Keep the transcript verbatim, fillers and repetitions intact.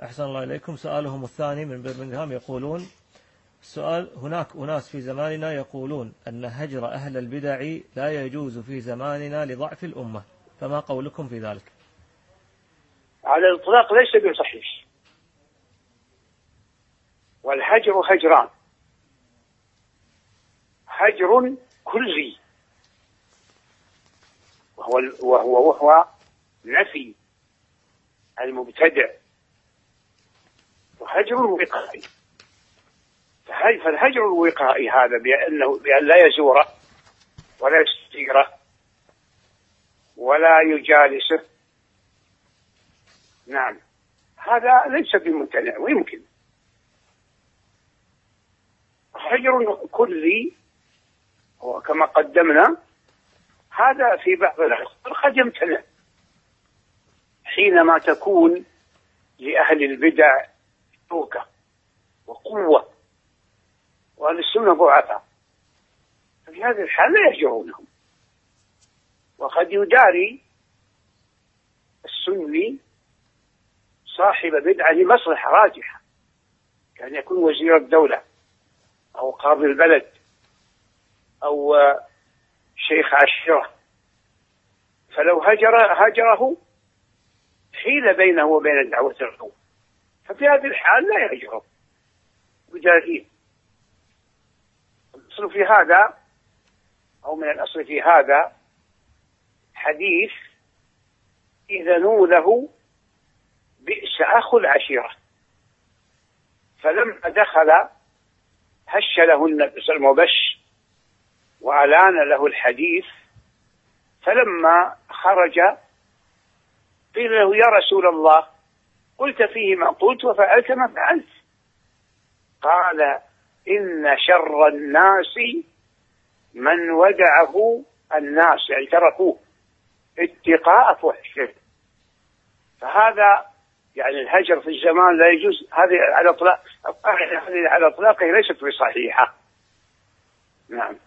أحسن الله إليكم. سؤالهم الثاني من برمنغهام يقولون: السؤال: هناك أناس في زماننا يقولون أن هجر أهل البدع لا يجوز في زماننا لضعف الأمة، فما قولكم في ذلك؟ على الإطلاق ليس بصحيح، والهجر هجران: هجر كلي وهو وهو وهو نفي المبتدع، وهجر وقائي. فالهجر الوقائي هذا بأنه بأن لا يزوره ولا يستيره ولا يجالسه، نعم، هذا ليس بممتنع ويمكن. هجر كلي وكما قدمنا هذا في بعض الأحوال قد يمتنع حينما تكون لأهل البدع شوكة وقوة وأهل السنة ضعفاء، في هذه الحال لا يهجرونهم. وقد يداري السني صاحب بدعة لمصلحة راجحة، كان يكون وزير الدولة أو قاضي البلد أو شيخ عشيرة، فلو هجر هجره حيل بينه وبين دعوة القوم، ففي هذه الحال لا يهجره بدليل. الأصل في هذا أو من الأصل في هذا حديث: إذا نوله بئس أخو العشيرة. فلما دخل هش له النبي صلى الله عليه وسلم وبش وألان له الحديث، فلما خرج قيل له: يا رسول الله، قلت فيه ما قلت وفعلت ما فعلت. قال: إن شر الناس من ودعه الناس، يعني تركوه اتقاء فحشه. فهذا يعني الهجر في الزمان لا يجوز. هذه على اطلاق هذه على اطلاقه ليست بصحيحه. نعم.